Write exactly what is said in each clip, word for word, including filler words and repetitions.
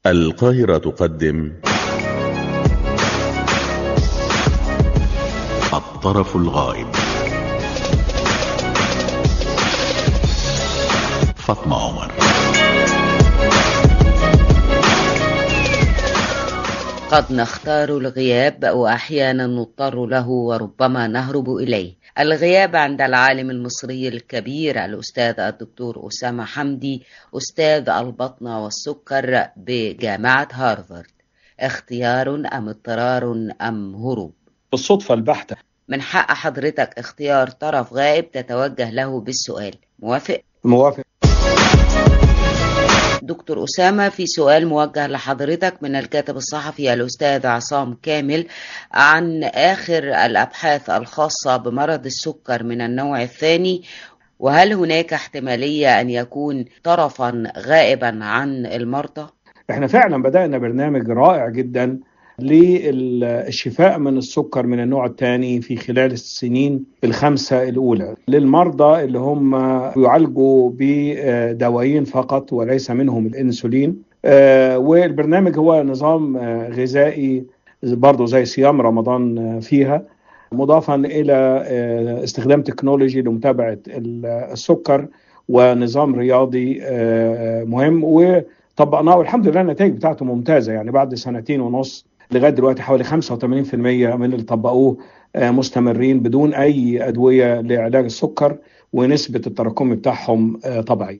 القاهرة تقدم الطرف الغائب. فاطمة عمر. قد نختار الغياب وأحيانا نضطر له وربما نهرب إليه. الغياب عند العالم المصري الكبير الأستاذ الدكتور أسامة حمدي، أستاذ البطنة والسكر بجامعة هارفارد. اختيار أم اضطرار أم هروب؟ بالصدفة البحتة. من حق حضرتك اختيار طرف غائب تتوجه له بالسؤال. موافق؟ موافق. دكتور أسامة، في سؤال موجه لحضرتك من الكاتب الصحفي الأستاذ عصام كامل عن آخر الأبحاث الخاصة بمرض السكر من النوع الثاني، وهل هناك احتمالية أن يكون طرفا غائبا عن المرضى؟ احنا فعلا بدأنا برنامج رائع جدا للشفاء من السكر من النوع الثاني في خلال السنين الخمسة الأولى للمرضى اللي هم يعالجوا بدوايين فقط وليس منهم الإنسولين. والبرنامج هو نظام غذائي برضو زي صيام رمضان فيها، مضافا إلى استخدام تكنولوجي لمتابعة السكر ونظام رياضي مهم، وطبقناه والحمد لله النتائج بتاعته ممتازة. يعني بعد سنتين ونص لغاية دلوقتي حوالي خمسة وثمانين بالمئة من اللي طبقوه مستمرين بدون أي أدوية لعلاج السكر، ونسبة التراكمي بتاعهم طبيعي.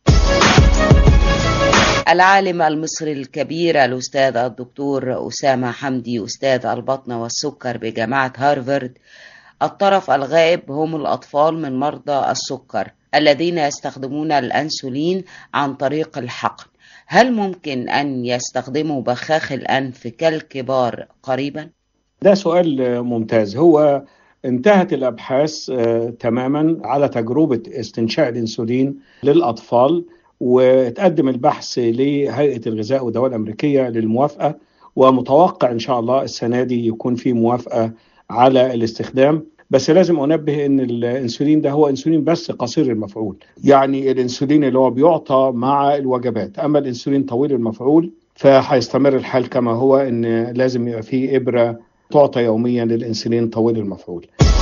العالم المصري الكبير الأستاذ الدكتور أسامة حمدي، أستاذ البطنة والسكر بجامعة هارفارد. الطرف الغائب هم الأطفال من مرضى السكر الذين يستخدمون الأنسولين عن طريق الحقن. هل ممكن أن يستخدموا بخاخ الأنف كالكبار قريبا؟ ده سؤال ممتاز. هو انتهت الأبحاث آه تماما على تجربة استنشاء الأنسولين للأطفال، وتقدم البحث لهيئة الغذاء والدواء الأمريكية للموافقة، ومتوقع إن شاء الله السنة دي يكون في موافقة على الاستخدام. بس لازم أنبه إن الأنسولين ده هو أنسولين بس قصير المفعول، يعني الأنسولين اللي هو بيعطى مع الوجبات. أما الأنسولين طويل المفعول فهيستمر الحال كما هو، إن لازم يبقى فيه إبرة تعطى يوميا للأنسولين طويل المفعول.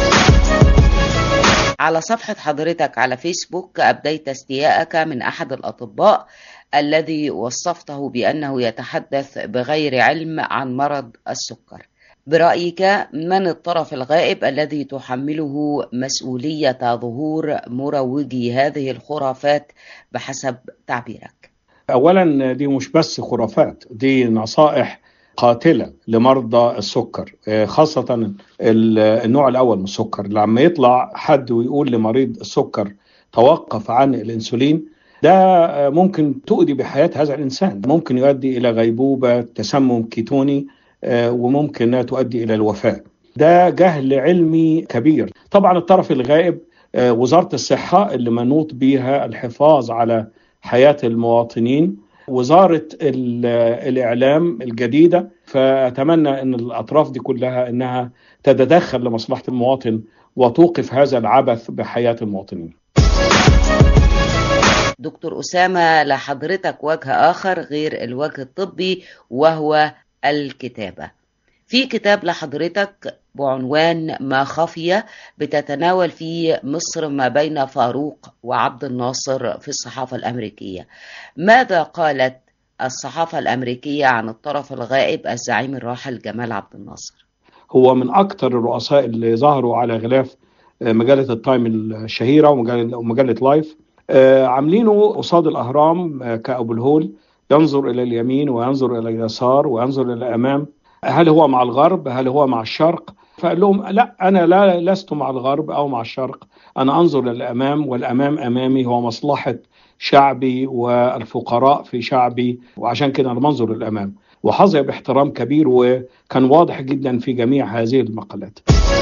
على صفحة حضرتك على فيسبوك أبديت استياءك من أحد الأطباء الذي وصفته بأنه يتحدث بغير علم عن مرض السكر. برأيك من الطرف الغائب الذي تحمله مسؤولية ظهور مروجي هذه الخرافات بحسب تعبيرك؟ أولا دي مش بس خرافات، دي نصائح قاتلة لمرضى السكر، خاصة النوع الأول من السكر. لما يطلع حد ويقول لمريض السكر توقف عن الأنسولين، ده ممكن تؤدي بحياة هذا الإنسان، ممكن يؤدي إلى غيبوبة، تسمم كيتوني، وممكن تؤدي إلى الوفاة. ده جهل علمي كبير. طبعا الطرف الغائب وزارة الصحة اللي منوط بها الحفاظ على حياة المواطنين، وزارة الإعلام الجديدة. فأتمنى أن الأطراف دي كلها أنها تتدخل لمصلحة المواطن وتوقف هذا العبث بحياة المواطنين. دكتور أسامة، لحضرتك وجه آخر غير الوجه الطبي وهو الكتابة. في كتاب لحضرتك بعنوان ما خفي بتتناول فيه مصر ما بين فاروق وعبد الناصر في الصحافة الأمريكية. ماذا قالت الصحافة الأمريكية عن الطرف الغائب الزعيم الراحل جمال عبد الناصر؟ هو من أكثر الرؤساء اللي ظهروا على غلاف مجلة التايم الشهيرة ومجلة لايف، عاملينه قصاد الأهرام كأبو الهول، ينظر إلى اليمين وينظر إلى اليسار وينظر إلى الأمام. هل هو مع الغرب؟ هل هو مع الشرق؟ فقال لهم لا، أنا لا لست مع الغرب أو مع الشرق، أنا أنظر للأمام، والأمام أمامي هو مصلحة شعبي والفقراء في شعبي، وعشان كده أنا منظر للأمام. وحظي باحترام كبير، وكان واضح جدا في جميع هذه المقالات.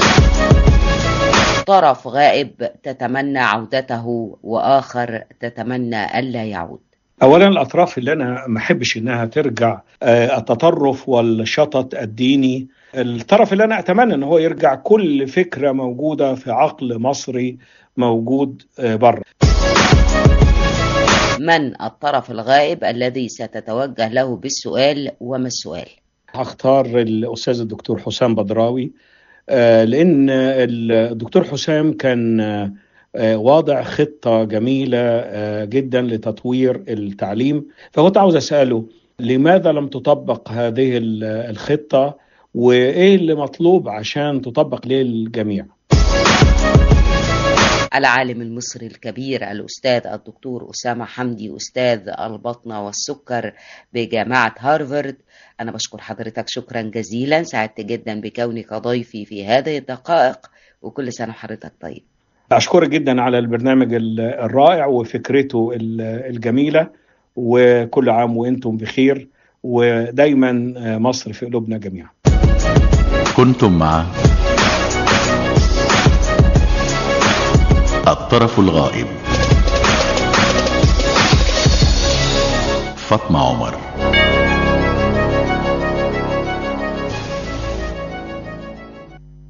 طرف غائب تتمنى عودته وآخر تتمنى ألا يعود. أولا الأطراف اللي أنا ما أحبش إنها ترجع التطرف والشطط الديني. الطرف اللي أنا أتمنى إن هو يرجع كل فكرة موجودة في عقل مصري موجود بره. من الطرف الغائب الذي ستتوجه له بالسؤال وما السؤال؟ هختار الأستاذ الدكتور حسام بدراوي، لأن الدكتور حسام كان واضع خطة جميلة جدا لتطوير التعليم، فكنت عاوز أسأله لماذا لم تطبق هذه الخطة وإيه اللي مطلوب عشان تطبق للجميع؟ العالم المصري الكبير الأستاذ الدكتور أسامة حمدي، أستاذ البطنة والسكر بجامعة هارفارد، أنا بشكر حضرتك شكرا جزيلا، سعدت جدا بكونك ضيفي في هذه الدقائق، وكل سنة وحضرتك طيب. أشكرك جدا على البرنامج الرائع وفكرته الجميلة، وكل عام وأنتم بخير، ودايما مصر في قلوبنا جميعا. كنتم مع الطرف الغائب، فاطمة عمر.